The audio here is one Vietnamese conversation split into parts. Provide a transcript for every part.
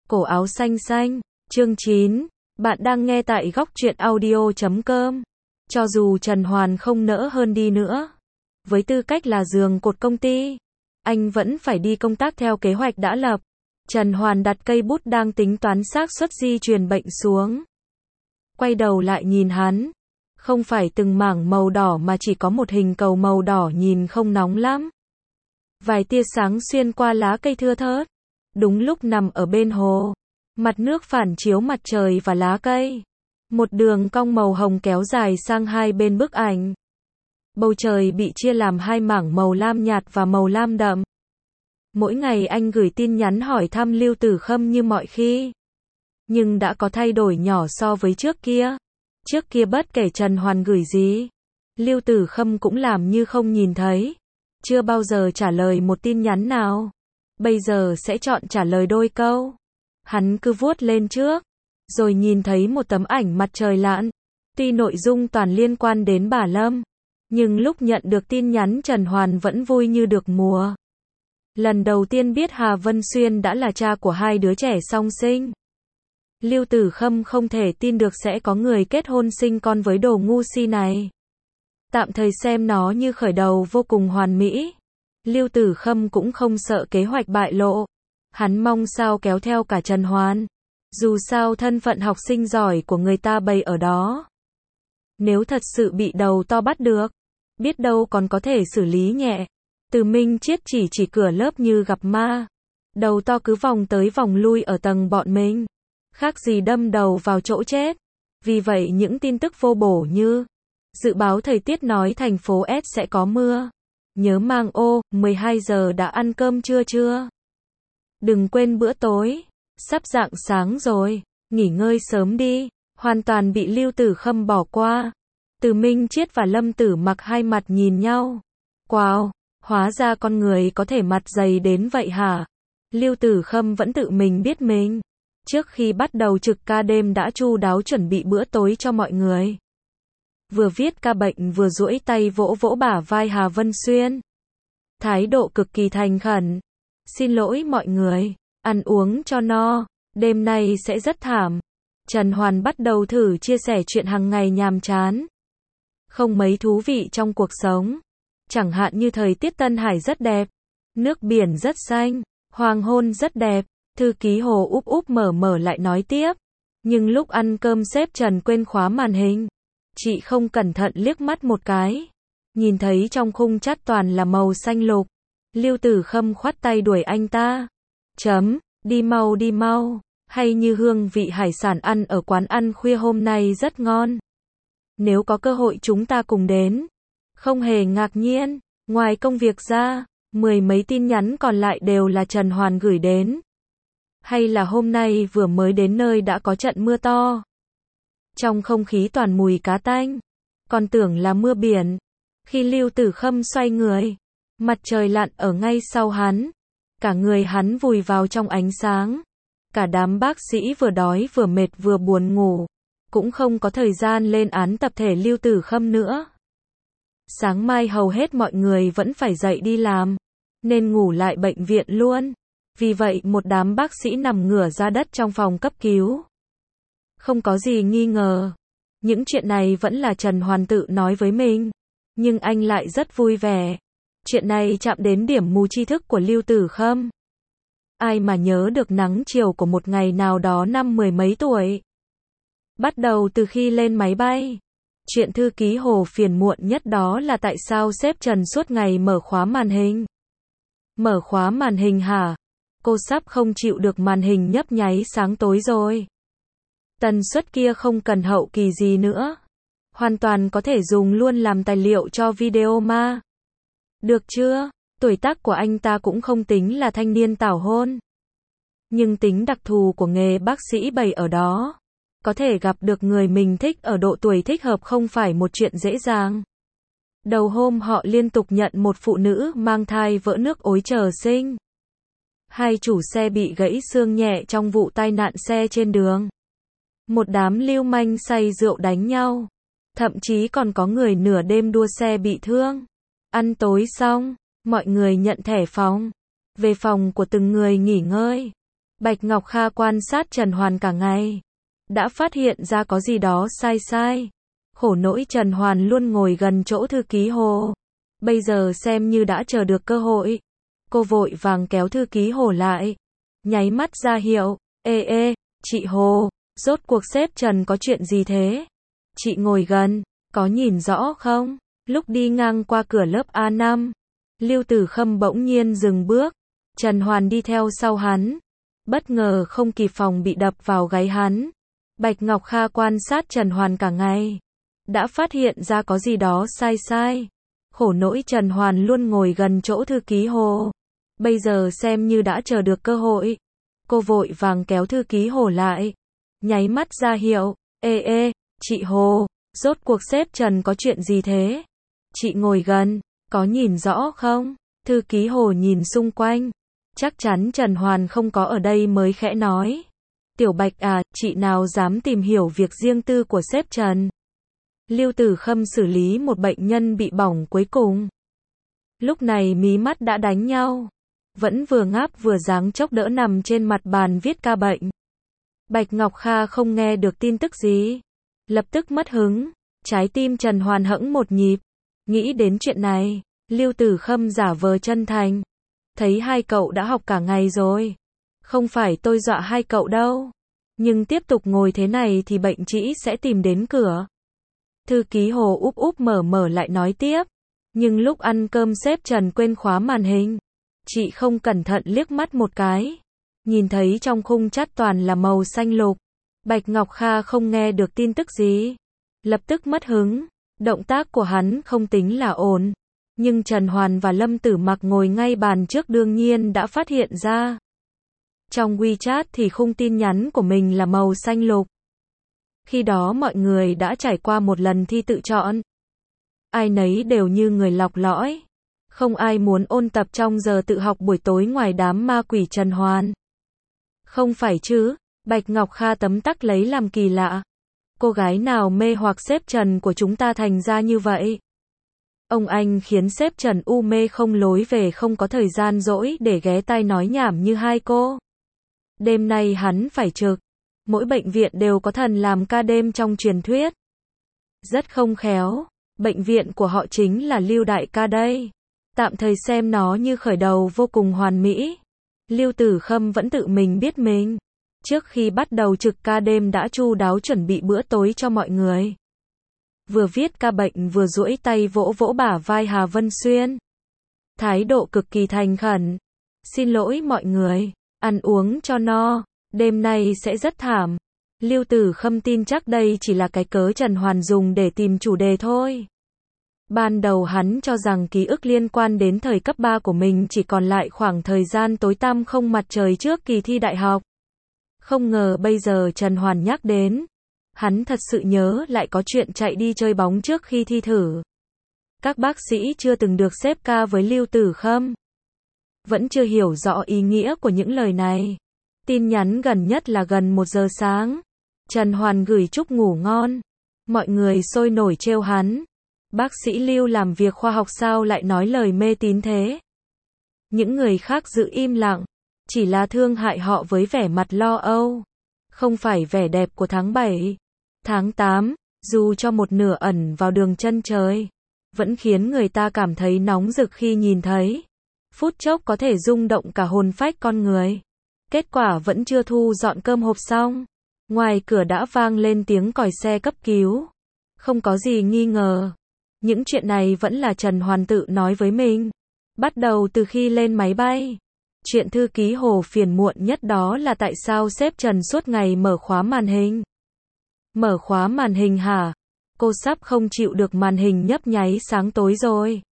Cổ áo xanh xanh, chương 9, bạn đang nghe tại góc truyện audio.com. Cho dù Trần Hoàn không nỡ hơn đi nữa, với tư cách là giường cột công ty, anh vẫn phải đi công tác theo kế hoạch đã lập. Trần Hoàn đặt cây bút đang tính toán xác suất di truyền bệnh xuống. Quay đầu lại nhìn hắn, không phải từng mảng màu đỏ mà chỉ có một hình cầu màu đỏ nhìn không nóng lắm. Vài tia sáng xuyên qua lá cây thưa thớt. Đúng lúc nằm ở bên hồ, mặt nước phản chiếu mặt trời và lá cây. Một đường cong màu hồng kéo dài sang hai bên bức ảnh. Bầu trời bị chia làm hai mảng màu lam nhạt và màu lam đậm. Mỗi ngày anh gửi tin nhắn hỏi thăm Lưu Tử Khâm như mọi khi. Nhưng đã có thay đổi nhỏ so với trước kia. Trước kia bất kể Trần Hoàn gửi gì, Lưu Tử Khâm cũng làm như không nhìn thấy. Chưa bao giờ trả lời một tin nhắn nào. Bây giờ sẽ chọn trả lời đôi câu. Hắn cứ vuốt lên trước, rồi nhìn thấy một tấm ảnh mặt trời lặn. Tuy nội dung toàn liên quan đến bà Lâm, nhưng lúc nhận được tin nhắn Trần Hoàn vẫn vui như được mùa. Lần đầu tiên biết Hà Vân Xuyên đã là cha của hai đứa trẻ song sinh. Lưu Tử Khâm không thể tin được sẽ có người kết hôn sinh con với đồ ngu si này. Tạm thời xem nó như khởi đầu vô cùng hoàn mỹ. Lưu Tử Khâm cũng không sợ kế hoạch bại lộ. Hắn mong sao kéo theo cả Trần Hoàn. Dù sao thân phận học sinh giỏi của người ta bày ở đó. Nếu thật sự bị đầu to bắt được, biết đâu còn có thể xử lý nhẹ. Từ Minh Chiết chỉ cửa lớp như gặp ma. Đầu to cứ vòng tới vòng lui ở tầng bọn mình. Khác gì đâm đầu vào chỗ chết. Vì vậy những tin tức vô bổ như dự báo thời tiết nói thành phố S sẽ có mưa. Nhớ mang ô, 12 giờ đã ăn cơm trưa chưa? Đừng quên bữa tối. Sắp rạng sáng rồi, nghỉ ngơi sớm đi. Hoàn toàn bị Lưu Tử Khâm bỏ qua. Từ Minh Chiết và Lâm Tử Mặc hai mặt nhìn nhau. Wow, hóa ra con người có thể mặt dày đến vậy hả? Lưu Tử Khâm vẫn tự mình biết mình. Trước khi bắt đầu trực ca đêm đã chu đáo chuẩn bị bữa tối cho mọi người. Vừa viết ca bệnh vừa duỗi tay vỗ vỗ bả vai Hà Vân Xuyên. Thái độ cực kỳ thành khẩn. Xin lỗi mọi người, ăn uống cho no, đêm nay sẽ rất thảm. Trần Hoàn bắt đầu thử chia sẻ chuyện hàng ngày nhàm chán. Không mấy thú vị trong cuộc sống. Chẳng hạn như thời tiết Tân Hải rất đẹp, nước biển rất xanh, hoàng hôn rất đẹp. Thư ký Hồ úp úp mở lại nói tiếp. Nhưng lúc ăn cơm sếp Trần quên khóa màn hình. Chị không cẩn thận liếc mắt một cái. Nhìn thấy trong khung chat toàn là màu xanh lục. Lưu Tử Khâm khoát tay đuổi anh ta. Đi mau. Hay như hương vị hải sản ăn ở quán ăn khuya hôm nay rất ngon. Nếu có cơ hội chúng ta cùng đến. Không hề ngạc nhiên. Ngoài công việc ra, 10 mấy tin nhắn còn lại đều là Trần Hoàn gửi đến. Hay là hôm nay vừa mới đến nơi đã có trận mưa to. Trong không khí toàn mùi cá tanh. Còn tưởng là mưa biển. Khi Lưu Tử Khâm xoay người, mặt trời lặn ở ngay sau hắn. Cả người hắn vùi vào trong ánh sáng. Cả đám bác sĩ vừa đói vừa mệt vừa buồn ngủ. Cũng không có thời gian lên án tập thể Lưu Tử Khâm nữa. Sáng mai hầu hết mọi người vẫn phải dậy đi làm. Nên ngủ lại bệnh viện luôn. Vì vậy một đám bác sĩ nằm ngửa ra đất trong phòng cấp cứu. Không có gì nghi ngờ. Những chuyện này vẫn là Trần Hoàn tự nói với mình. Nhưng anh lại rất vui vẻ. Chuyện này chạm đến điểm mù tri thức của Lưu Tử Khâm. Ai mà nhớ được nắng chiều của một ngày nào đó năm 10 mấy tuổi. Bắt đầu từ khi lên máy bay. Chuyện thư ký Hồ phiền muộn nhất đó là tại sao sếp Trần suốt ngày mở khóa màn hình. Mở khóa màn hình hả? Cô sắp không chịu được màn hình nhấp nháy sáng tối rồi. Tần suất kia không cần hậu kỳ gì nữa. Hoàn toàn có thể dùng luôn làm tài liệu cho video mà. Được chưa? Tuổi tác của anh ta cũng không tính là thanh niên tảo hôn. Nhưng tính đặc thù của nghề bác sĩ bày ở đó. Có thể gặp được người mình thích ở độ tuổi thích hợp không phải một chuyện dễ dàng. Đầu hôm họ liên tục nhận một phụ nữ mang thai vỡ nước ối chờ sinh. 2 chủ xe bị gãy xương nhẹ trong vụ tai nạn xe trên đường. Một đám lưu manh say rượu đánh nhau. Thậm chí còn có người nửa đêm đua xe bị thương. Ăn tối xong, mọi người nhận thẻ phòng. Về phòng của từng người nghỉ ngơi. Bạch Ngọc Kha quan sát Trần Hoàn cả ngày, đã phát hiện ra có gì đó sai sai. Khổ nỗi Trần Hoàn luôn ngồi gần chỗ thư ký Hồ. Bây giờ xem như đã chờ được cơ hội. Cô vội vàng kéo thư ký Hồ lại, nháy mắt ra hiệu, ê, chị Hồ, rốt cuộc sếp Trần có chuyện gì thế? Chị ngồi gần, có nhìn rõ không? Lúc đi ngang qua cửa lớp A5, Lưu Tử Khâm bỗng nhiên dừng bước, Trần Hoàn đi theo sau hắn, bất ngờ không kịp phòng bị đập vào gáy hắn. Bạch Ngọc Kha quan sát Trần Hoàn cả ngày, đã phát hiện ra có gì đó sai sai. Khổ nỗi Trần Hoàn luôn ngồi gần chỗ thư ký Hồ. Bây giờ xem như đã chờ được cơ hội. Cô vội vàng kéo thư ký Hồ lại, nháy mắt ra hiệu, ê, chị Hồ, rốt cuộc sếp Trần có chuyện gì thế? Chị ngồi gần, có nhìn rõ không? Thư ký Hồ nhìn xung quanh, chắc chắn Trần Hoàn không có ở đây mới khẽ nói. Tiểu Bạch à, chị nào dám tìm hiểu việc riêng tư của sếp Trần? Lưu Tử Khâm xử lý một bệnh nhân bị bỏng cuối cùng. Lúc này mí mắt đã đánh nhau, vẫn vừa ngáp vừa giáng chốc đỡ nằm trên mặt bàn viết ca bệnh. Bạch Ngọc Kha không nghe được tin tức gì, lập tức mất hứng, trái tim Trần Hoàn hẫng một nhịp. Nghĩ đến chuyện này, Lưu Tử Khâm giả vờ chân thành. Thấy hai cậu đã học cả ngày rồi. Không phải tôi dọa hai cậu đâu. Nhưng tiếp tục ngồi thế này thì bệnh trĩ sẽ tìm đến cửa. Thư ký Hồ úp mở lại nói tiếp. Nhưng lúc ăn cơm sếp Trần quên khóa màn hình. Chị không cẩn thận liếc mắt một cái. Nhìn thấy trong khung chat toàn là màu xanh lục. Bạch Ngọc Kha không nghe được tin tức gì. Lập tức mất hứng. Động tác của hắn không tính là ổn. Nhưng Trần Hoàn và Lâm Tử Mặc ngồi ngay bàn trước đương nhiên đã phát hiện ra. Trong WeChat thì khung tin nhắn của mình là màu xanh lục. Khi đó mọi người đã trải qua một lần thi tự chọn. Ai nấy đều như người lọc lõi. Không ai muốn ôn tập trong giờ tự học buổi tối ngoài đám ma quỷ Trần Hoàn. Không phải chứ, Bạch Ngọc Kha tấm tắc lấy làm kỳ lạ. Cô gái nào mê hoặc sếp Trần của chúng ta thành ra như vậy? Ông anh khiến sếp Trần u mê không lối về, không có thời gian rỗi để ghé tai nói nhảm như hai cô. Đêm nay hắn phải trực. Mỗi bệnh viện đều có thần làm ca đêm trong truyền thuyết. Rất không khéo. Bệnh viện của họ chính là Lưu đại ca đây. Tạm thời xem nó như khởi đầu vô cùng hoàn mỹ. Lưu Tử Khâm vẫn tự mình biết mình. Trước khi bắt đầu trực ca đêm đã chu đáo chuẩn bị bữa tối cho mọi người. Vừa viết ca bệnh vừa duỗi tay vỗ vỗ bả vai Hà Vân Xuyên. Thái độ cực kỳ thành khẩn. Xin lỗi mọi người, ăn uống cho no, đêm nay sẽ rất thảm. Lưu Tử Khâm tin chắc đây chỉ là cái cớ Trần Hoàn dùng để tìm chủ đề thôi. Ban đầu hắn cho rằng ký ức liên quan đến thời cấp 3 của mình chỉ còn lại khoảng thời gian tối tăm không mặt trời trước kỳ thi đại học. Không ngờ bây giờ Trần Hoàn nhắc đến. Hắn thật sự nhớ lại có chuyện chạy đi chơi bóng trước khi thi thử. Các bác sĩ chưa từng được xếp ca với Lưu Tử Khâm. Vẫn chưa hiểu rõ ý nghĩa của những lời này. Tin nhắn gần nhất là gần 1 giờ sáng. Trần Hoàn gửi chúc ngủ ngon. Mọi người sôi nổi trêu hắn. Bác sĩ Lưu làm việc khoa học sao lại nói lời mê tín thế? Những người khác giữ im lặng. Chỉ là thương hại họ với vẻ mặt lo âu. Không phải vẻ đẹp của tháng 7. Tháng 8, dù cho một nửa ẩn vào đường chân trời, vẫn khiến người ta cảm thấy nóng rực khi nhìn thấy. Phút chốc có thể rung động cả hồn phách con người. Kết quả vẫn chưa thu dọn cơm hộp xong. Ngoài cửa đã vang lên tiếng còi xe cấp cứu. Không có gì nghi ngờ. Những chuyện này vẫn là Trần Hoàn tự nói với mình. Bắt đầu từ khi lên máy bay. Chuyện thư ký Hồ phiền muộn nhất đó là tại sao sếp Trần suốt ngày mở khóa màn hình. Mở khóa màn hình hả? Cô sắp không chịu được màn hình nhấp nháy sáng tối rồi.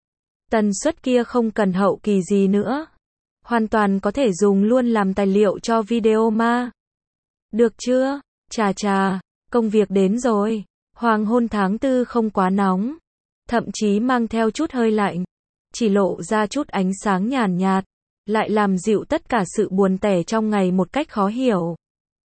Tần suất kia không cần hậu kỳ gì nữa. Hoàn toàn có thể dùng luôn làm tài liệu cho video mà. Được chưa? Chà, công việc đến rồi. Hoàng hôn tháng 4 không quá nóng. Thậm chí mang theo chút hơi lạnh. Chỉ lộ ra chút ánh sáng nhàn nhạt. Lại làm dịu tất cả sự buồn tẻ trong ngày một cách khó hiểu.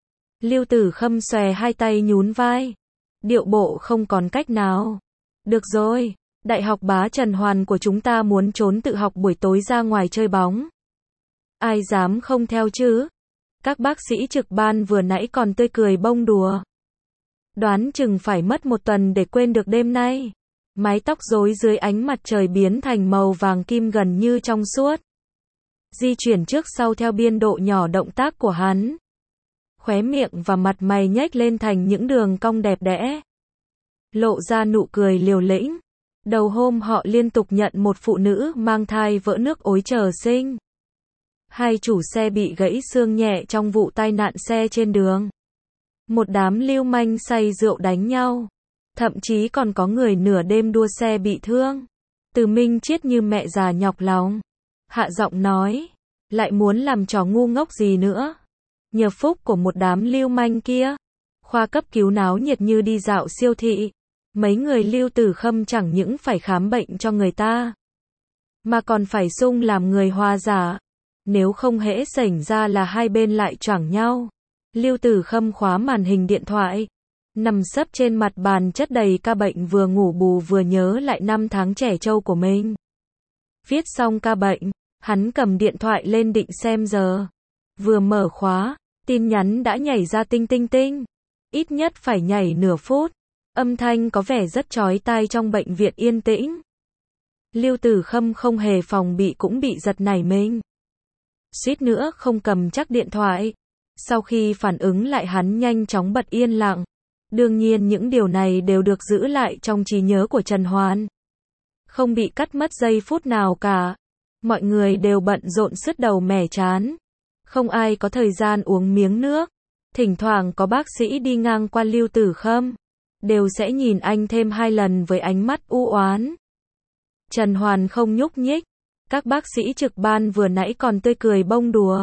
Lưu Tử Khâm xòe hai tay nhún vai. Điệu bộ không còn cách nào. Được rồi, Đại học bá Trần Hoàn của chúng ta muốn trốn tự học buổi tối ra ngoài chơi bóng. Ai dám không theo chứ? Các bác sĩ trực ban vừa nãy còn tươi cười bông đùa. Đoán chừng phải mất một tuần để quên được đêm nay. Mái tóc rối dưới ánh mặt trời biến thành màu vàng kim gần như trong suốt. Di chuyển trước sau theo biên độ nhỏ động tác của hắn. Khóe miệng và mặt mày nhếch lên thành những đường cong đẹp đẽ. Lộ ra nụ cười liều lĩnh. Đầu hôm họ liên tục nhận một phụ nữ mang thai vỡ nước ối chờ sinh. Hai chủ xe bị gãy xương nhẹ trong vụ tai nạn xe trên đường. Một đám lưu manh say rượu đánh nhau. Thậm chí còn có người nửa đêm đua xe bị thương. Từ Minh Chiết như mẹ già nhọc lòng. Hạ giọng nói. Lại muốn làm trò ngu ngốc gì nữa. Nhờ phúc của một đám lưu manh kia. Khoa cấp cứu náo nhiệt như đi dạo siêu thị. Mấy người Lưu Tử Khâm chẳng những phải khám bệnh cho người ta. Mà còn phải sung làm người hòa giả. Nếu không hễ xảy ra là hai bên lại choảng nhau. Lưu Tử Khâm khóa màn hình điện thoại. Nằm sấp trên mặt bàn chất đầy ca bệnh vừa ngủ bù vừa nhớ lại năm tháng trẻ trâu của mình. Viết xong ca bệnh, hắn cầm điện thoại lên định xem giờ. Vừa mở khóa, tin nhắn đã nhảy ra tinh tinh tinh. Ít nhất phải nhảy nửa phút. Âm thanh có vẻ rất chói tai trong bệnh viện yên tĩnh. Lưu Tử Khâm không hề phòng bị cũng bị giật nảy mình. Suýt nữa không cầm chắc điện thoại. Sau khi phản ứng lại hắn nhanh chóng bật yên lặng. Đương nhiên những điều này đều được giữ lại trong trí nhớ của Trần Hoàn. Không bị cắt mất giây phút nào cả. Mọi người đều bận rộn sứt đầu mẻ trán. Không ai có thời gian uống miếng nước. Thỉnh thoảng có bác sĩ đi ngang qua Lưu Tử Khâm. Đều sẽ nhìn anh thêm hai lần với ánh mắt u oán. Trần Hoàn không nhúc nhích. Các bác sĩ trực ban vừa nãy còn tươi cười bông đùa.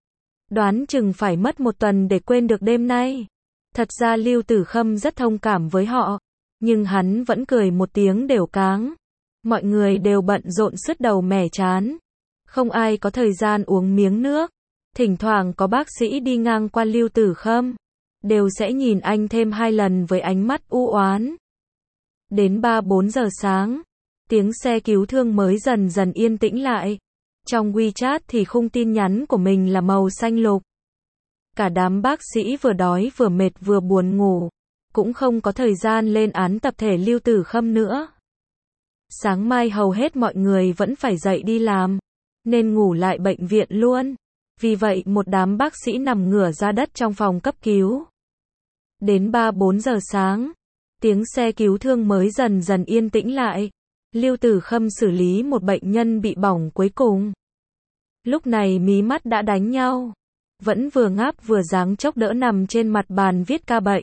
Đoán chừng phải mất một tuần để quên được đêm nay. Thật ra Lưu Tử Khâm rất thông cảm với họ. Nhưng hắn vẫn cười một tiếng đều cáng. Mọi người đều bận rộn sứt đầu mẻ trán. Không ai có thời gian uống miếng nước. Thỉnh thoảng có bác sĩ đi ngang qua Lưu Tử Khâm. Đều sẽ nhìn anh thêm hai lần với ánh mắt u oán. Đến 3-4 giờ sáng. Tiếng xe cứu thương mới dần dần yên tĩnh lại. Trong WeChat thì khung tin nhắn của mình là màu xanh lục. Cả đám bác sĩ vừa đói vừa mệt vừa buồn ngủ. Cũng không có thời gian lên án tập thể Lưu Tử Khâm nữa. Sáng mai hầu hết mọi người vẫn phải dậy đi làm. Nên ngủ lại bệnh viện luôn. Vì vậy một đám bác sĩ nằm ngửa ra đất trong phòng cấp cứu. Đến 3-4 giờ sáng. Tiếng xe cứu thương mới dần dần yên tĩnh lại. Lưu Tử Khâm xử lý một bệnh nhân bị bỏng cuối cùng. Lúc này mí mắt đã đánh nhau. Vẫn vừa ngáp vừa giáng chốc đỡ nằm trên mặt bàn viết ca bệnh.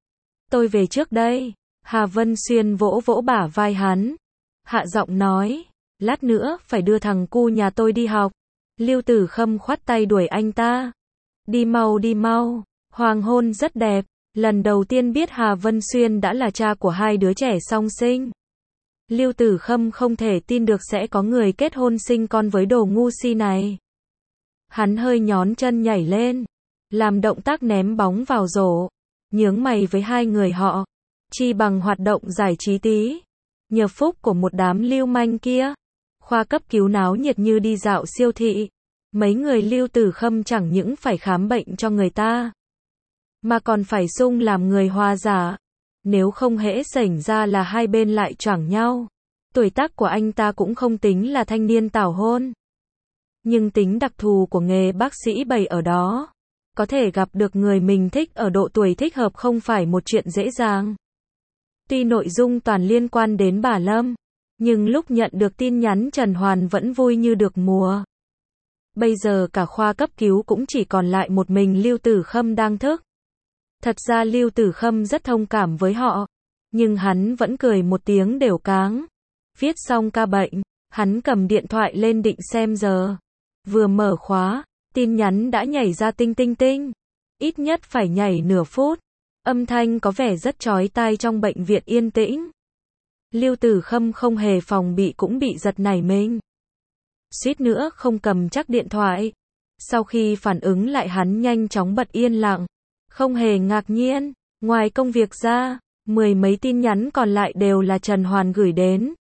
Tôi về trước đây. Hà Vân Xuyên vỗ vỗ bả vai hắn. Hạ giọng nói. Lát nữa phải đưa thằng cu nhà tôi đi học. Lưu Tử Khâm khoát tay đuổi anh ta. Đi mau đi mau. Hoàng hôn rất đẹp. Lần đầu tiên biết Hà Vân Xuyên đã là cha của hai đứa trẻ song sinh. Lưu Tử Khâm không thể tin được sẽ có người kết hôn sinh con với đồ ngu si này. Hắn hơi nhón chân nhảy lên. Làm động tác ném bóng vào rổ. Nhướng mày với hai người họ. Chi bằng hoạt động giải trí tí. Nhờ phúc của một đám lưu manh kia. Khoa cấp cứu náo nhiệt như đi dạo siêu thị. Mấy người Lưu Tử Khâm chẳng những phải khám bệnh cho người ta. Mà còn phải sung làm người hòa giả. Nếu không hễ xảy ra là hai bên lại choảng nhau. Tuổi tác của anh ta cũng không tính là thanh niên tảo hôn. Nhưng tính đặc thù của nghề bác sĩ bày ở đó. Có thể gặp được người mình thích ở độ tuổi thích hợp không phải một chuyện dễ dàng. Tuy nội dung toàn liên quan đến bà Lâm. Nhưng lúc nhận được tin nhắn Trần Hoàn vẫn vui như được mùa. Bây giờ cả khoa cấp cứu cũng chỉ còn lại một mình Lưu Tử Khâm đang thức. Thật ra Lưu Tử Khâm rất thông cảm với họ. Nhưng hắn vẫn cười một tiếng đều cáng. Viết xong ca bệnh, hắn cầm điện thoại lên định xem giờ. Vừa mở khóa, tin nhắn đã nhảy ra tinh tinh tinh. Ít nhất phải nhảy nửa phút. Âm thanh có vẻ rất chói tai trong bệnh viện yên tĩnh. Lưu Tử Khâm không hề phòng bị cũng bị giật nảy mình. Suýt nữa không cầm chắc điện thoại. Sau khi phản ứng lại hắn nhanh chóng bật yên lặng. Không hề ngạc nhiên. Ngoài công việc ra, 10 mấy tin nhắn còn lại đều là Trần Hoàn gửi đến.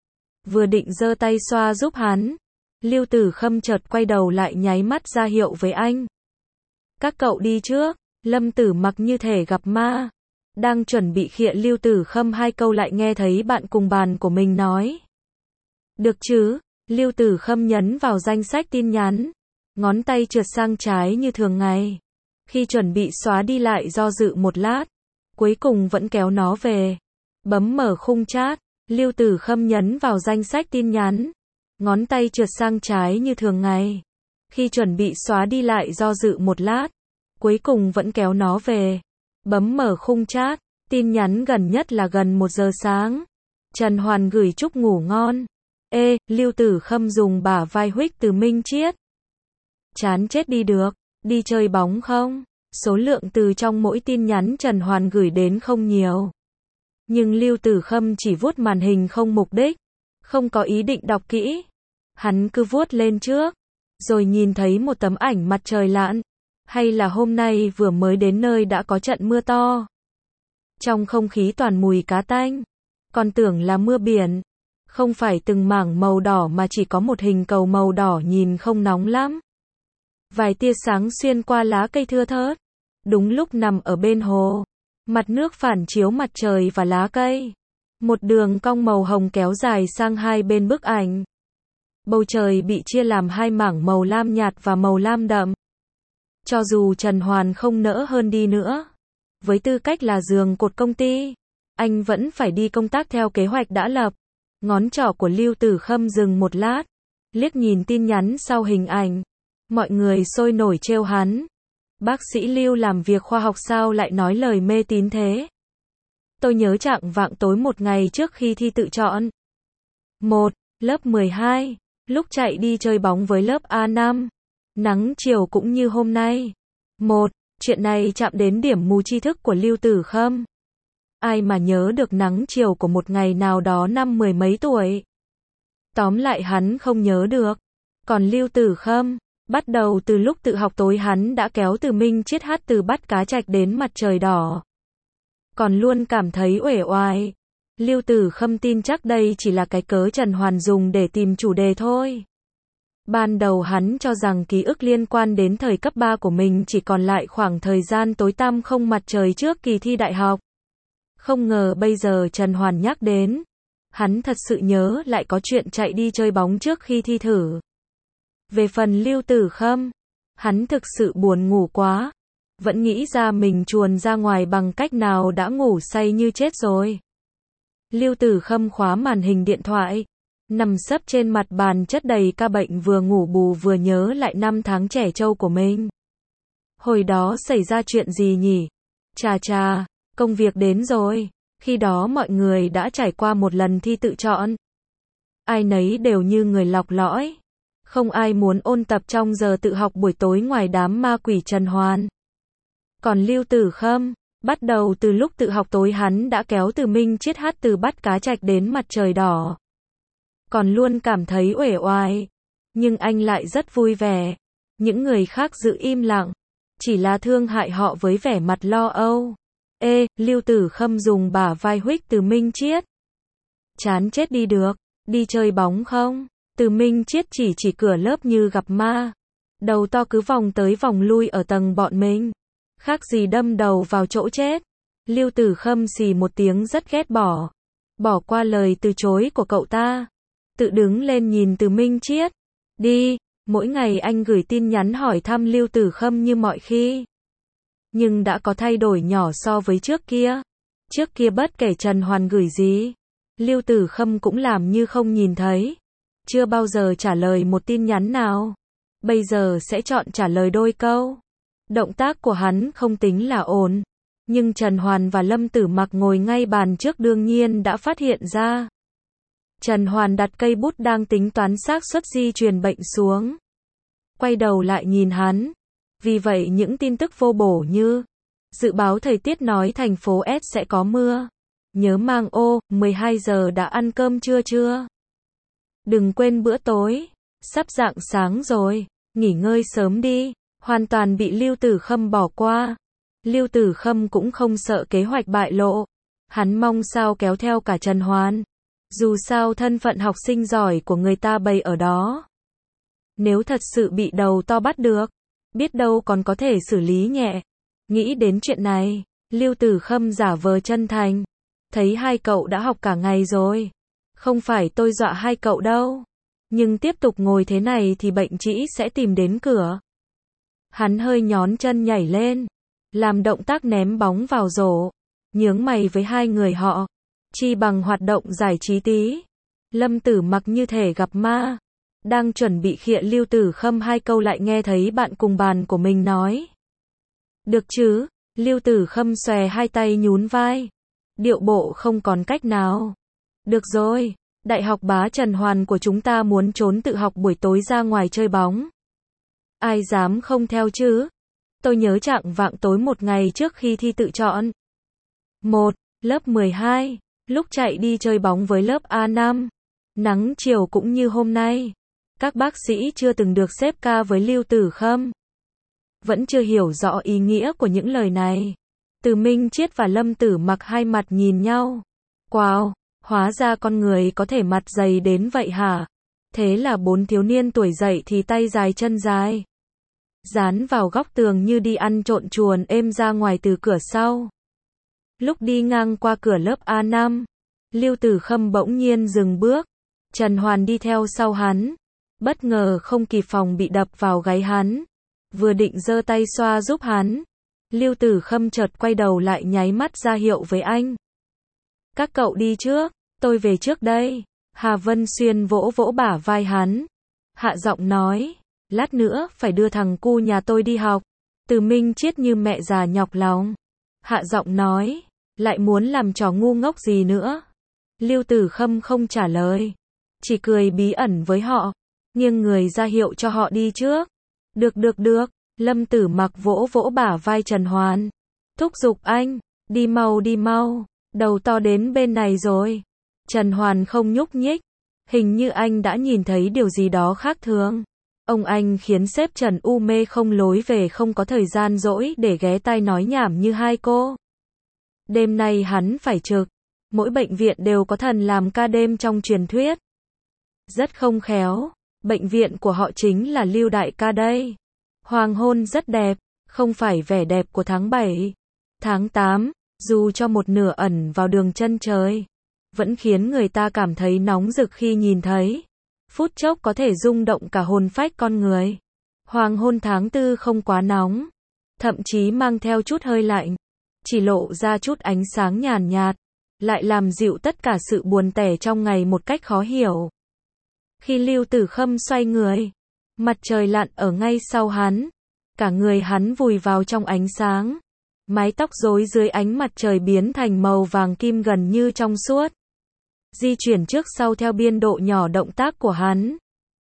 Vừa định giơ tay xoa giúp hắn. Lưu Tử Khâm chợt quay đầu lại nháy mắt ra hiệu với anh. Các cậu đi trước. Lâm Tử Mặc như thể gặp ma. Đang chuẩn bị khịa Lưu Tử Khâm 2 câu lại nghe thấy bạn cùng bàn của mình nói. Được chứ? Lưu Tử Khâm nhấn vào danh sách tin nhắn. Ngón tay trượt sang trái như thường ngày. Khi chuẩn bị xóa đi lại do dự một lát. Cuối cùng vẫn kéo nó về. Bấm mở khung chat. Lưu Tử Khâm nhấn vào danh sách tin nhắn. Ngón tay trượt sang trái như thường ngày. Khi chuẩn bị xóa đi lại do dự một lát. Cuối cùng vẫn kéo nó về. Bấm mở khung chat. Tin nhắn gần nhất là gần 1 giờ sáng. Trần Hoàn gửi chúc ngủ ngon. Ê, Lưu Tử Khâm dùng bả vai huých từ Minh Chiết. Chán chết đi được. Đi chơi bóng không? Số lượng từ trong mỗi tin nhắn Trần Hoàn gửi đến không nhiều. Nhưng Lưu Tử Khâm chỉ vuốt màn hình không mục đích. Không có ý định đọc kỹ. Hắn cứ vuốt lên trước. Rồi nhìn thấy một tấm ảnh mặt trời lặn. Hay là hôm nay vừa mới đến nơi đã có trận mưa to. Trong không khí toàn mùi cá tanh. Còn tưởng là mưa biển. Không phải từng mảng màu đỏ mà chỉ có một hình cầu màu đỏ nhìn không nóng lắm. Vài tia sáng xuyên qua lá cây thưa thớt. Đúng lúc nằm ở bên hồ. Mặt nước phản chiếu mặt trời và lá cây. Một đường cong màu hồng kéo dài sang hai bên bức ảnh. Bầu trời bị chia làm 2 mảng màu lam nhạt và màu lam đậm. Cho dù Trần Hoàn không nỡ hơn đi nữa. Với tư cách là giường cột công ty. Anh vẫn phải đi công tác theo kế hoạch đã lập. Ngón trỏ của Lưu Tử Khâm dừng một lát. Liếc nhìn tin nhắn sau hình ảnh. Mọi người sôi nổi trêu hắn. Bác sĩ Lưu làm việc khoa học sao lại nói lời mê tín thế? Tôi nhớ trạng vạng tối một ngày trước khi thi tự chọn. 1. Lớp 12. Lúc chạy đi chơi bóng với lớp A5. Nắng chiều cũng như hôm nay. 1. Chuyện này chạm đến điểm mù tri thức của Lưu Tử Khâm. Ai mà nhớ được nắng chiều của một ngày nào đó năm 10 mấy tuổi. Tóm lại hắn không nhớ được. Còn Lưu Tử Khâm, bắt đầu từ lúc tự học tối hắn đã kéo từ Minh Chiết hát từ Bắt Cá Trạch đến Mặt Trời Đỏ. Còn luôn cảm thấy uể oải. Lưu Tử Khâm tin chắc đây chỉ là cái cớ Trần Hoàn dùng để tìm chủ đề thôi. Ban đầu hắn cho rằng ký ức liên quan đến thời cấp 3 của mình chỉ còn lại khoảng thời gian tối tăm không mặt trời trước kỳ thi đại học. Không ngờ bây giờ Trần Hoàn nhắc đến. Hắn thật sự nhớ lại có chuyện chạy đi chơi bóng trước khi thi thử. Về phần Lưu Tử Khâm, hắn thực sự buồn ngủ quá. Vẫn nghĩ ra mình chuồn ra ngoài bằng cách nào đã ngủ say như chết rồi. Lưu Tử Khâm khóa màn hình điện thoại. Nằm sấp trên mặt bàn chất đầy ca bệnh vừa ngủ bù vừa nhớ lại năm tháng trẻ trâu của mình. Hồi đó xảy ra chuyện gì nhỉ? Chà, công việc đến rồi. Khi đó mọi người đã trải qua một lần thi tự chọn. Ai nấy đều như người lọc lõi. Không ai muốn ôn tập trong giờ tự học buổi tối ngoài đám ma quỷ Trần Hoàn. Còn Lưu Tử Khâm, bắt đầu từ lúc tự học tối hắn đã kéo từ Minh Chiết hát từ Bắt Cá Trạch đến Mặt Trời Đỏ. Còn luôn cảm thấy uể oải. Nhưng anh lại rất vui vẻ. Những người khác giữ im lặng. Chỉ là thương hại họ với vẻ mặt lo âu. Ê, Lưu Tử Khâm dùng bả vai huých từ Minh Chiết. Chán chết đi được. Đi chơi bóng không? Từ Minh Chiết chỉ cửa lớp như gặp ma. Đầu to cứ vòng tới vòng lui ở tầng bọn mình. Khác gì đâm đầu vào chỗ chết. Lưu Tử Khâm xì một tiếng rất ghét bỏ. Bỏ qua lời từ chối của cậu ta. Tự đứng lên nhìn từ Minh Chiết. Đi, mỗi ngày anh gửi tin nhắn hỏi thăm Lưu Tử Khâm như mọi khi. Nhưng đã có thay đổi nhỏ so với trước kia. Trước kia bất kể Trần Hoàn gửi gì, Lưu Tử Khâm cũng làm như không nhìn thấy. Chưa bao giờ trả lời một tin nhắn nào. Bây giờ sẽ chọn trả lời đôi câu. Động tác của hắn không tính là ổn. Nhưng Trần Hoàn và Lâm Tử Mặc ngồi ngay bàn trước đương nhiên đã phát hiện ra. Trần Hoàn đặt cây bút đang tính toán xác suất di truyền bệnh xuống. Quay đầu lại nhìn hắn. Vì vậy những tin tức vô bổ như dự báo thời tiết nói thành phố S sẽ có mưa. Nhớ mang ô, 12 giờ đã ăn cơm chưa? Đừng quên bữa tối. Sắp rạng sáng rồi. Nghỉ ngơi sớm đi. Hoàn toàn bị Lưu Tử Khâm bỏ qua. Lưu Tử Khâm cũng không sợ kế hoạch bại lộ. Hắn mong sao kéo theo cả Trần Hoàn. Dù sao thân phận học sinh giỏi của người ta bày ở đó. Nếu thật sự bị đầu to bắt được, biết đâu còn có thể xử lý nhẹ. Nghĩ đến chuyện này, Lưu Tử Khâm giả vờ chân thành. Thấy hai cậu đã học cả ngày rồi. Không phải tôi dọa hai cậu đâu. Nhưng tiếp tục ngồi thế này thì bệnh trĩ sẽ tìm đến cửa. Hắn hơi nhón chân nhảy lên. Làm động tác ném bóng vào rổ. Nhướng mày với hai người họ. Chi bằng hoạt động giải trí tí. Lâm Tử Mặc như thể gặp ma. Đang chuẩn bị khịa Lưu Tử Khâm hai câu lại nghe thấy bạn cùng bàn của mình nói. Được chứ, Lưu Tử Khâm xòe hai tay nhún vai. Điệu bộ không còn cách nào. Được rồi, Đại học Bá Trần Hoàn của chúng ta muốn trốn tự học buổi tối ra ngoài chơi bóng. Ai dám không theo chứ? Tôi nhớ trạng vạng tối một ngày trước khi thi tự chọn. 1. Lớp 12, lúc chạy đi chơi bóng với lớp A5. Nắng chiều cũng như hôm nay. Các bác sĩ chưa từng được xếp ca với Lưu Tử Khâm. Vẫn chưa hiểu rõ ý nghĩa của những lời này. Từ Minh Chiết và Lâm Tử Mặc hai mặt nhìn nhau. Wow, hóa ra con người có thể mặt dày đến vậy hả? Thế là bốn thiếu niên tuổi dậy thì tay dài chân dài. Dán vào góc tường như đi ăn trộn chuồn êm ra ngoài từ cửa sau. Lúc đi ngang qua cửa lớp A5, Lưu Tử Khâm bỗng nhiên dừng bước. Trần Hoàn đi theo sau hắn. Bất ngờ không kịp phòng bị đập vào gáy hắn. Vừa định giơ tay xoa giúp hắn. Lưu Tử Khâm chợt quay đầu lại nháy mắt ra hiệu với anh. Các cậu đi trước, tôi về trước đây. Hà Vân Xuyên vỗ vỗ bả vai hắn. Hạ giọng nói, lát nữa phải đưa thằng cu nhà tôi đi học. Từ Minh Chiết như mẹ già nhọc lòng. Hạ giọng nói, lại muốn làm trò ngu ngốc gì nữa. Lưu Tử Khâm không trả lời. Chỉ cười bí ẩn với họ. Nghiêng người ra hiệu cho họ đi trước. Được. Lâm Tử Mặc vỗ vỗ bả vai Trần Hoàn. Thúc giục anh, đi mau. Đầu to đến bên này rồi. Trần Hoàn không nhúc nhích. Hình như anh đã nhìn thấy điều gì đó khác thường. Ông anh khiến sếp Trần u mê không lối về, không có thời gian rỗi để ghé tai nói nhảm như hai cô. Đêm nay hắn phải trực. Mỗi bệnh viện đều có thần làm ca đêm trong truyền thuyết. Rất không khéo. Bệnh viện của họ chính là Lưu đại ca đây. Hoàng hôn rất đẹp, không phải vẻ đẹp của tháng 7. Tháng 8, dù cho một nửa ẩn vào đường chân trời, vẫn khiến người ta cảm thấy nóng rực khi nhìn thấy. Phút chốc có thể rung động cả hồn phách con người. Hoàng hôn tháng 4 không quá nóng, thậm chí mang theo chút hơi lạnh, chỉ lộ ra chút ánh sáng nhàn nhạt, lại làm dịu tất cả sự buồn tẻ trong ngày một cách khó hiểu. Khi Lưu Tử Khâm xoay người, mặt trời lặn ở ngay sau hắn. Cả người hắn vùi vào trong ánh sáng. Mái tóc rối dưới ánh mặt trời biến thành màu vàng kim gần như trong suốt. Di chuyển trước sau theo biên độ nhỏ động tác của hắn.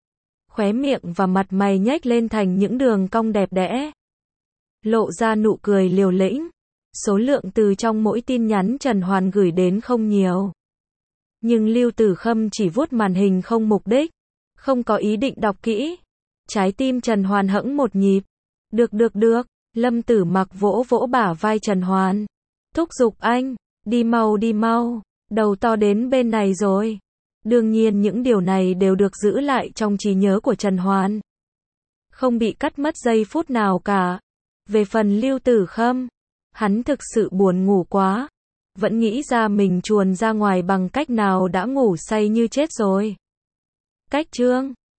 Khóe miệng và mặt mày nhếch lên thành những đường cong đẹp đẽ. Lộ ra nụ cười liều lĩnh. Số lượng từ trong mỗi tin nhắn Trần Hoàn gửi đến không nhiều. Nhưng Lưu Tử Khâm chỉ vuốt màn hình không mục đích. Không có ý định đọc kỹ. Trái tim Trần Hoàn hẫng một nhịp. Được. Lâm Tử Mặc vỗ vỗ bả vai Trần Hoàn. Thúc giục anh, đi mau. Đầu to đến bên này rồi. Đương nhiên những điều này đều được giữ lại trong trí nhớ của Trần Hoàn. Không bị cắt mất giây phút nào cả. Về phần Lưu Tử Khâm, hắn thực sự buồn ngủ quá. Vẫn nghĩ ra mình chuồn ra ngoài bằng cách nào đã ngủ say như chết rồi. Cách chương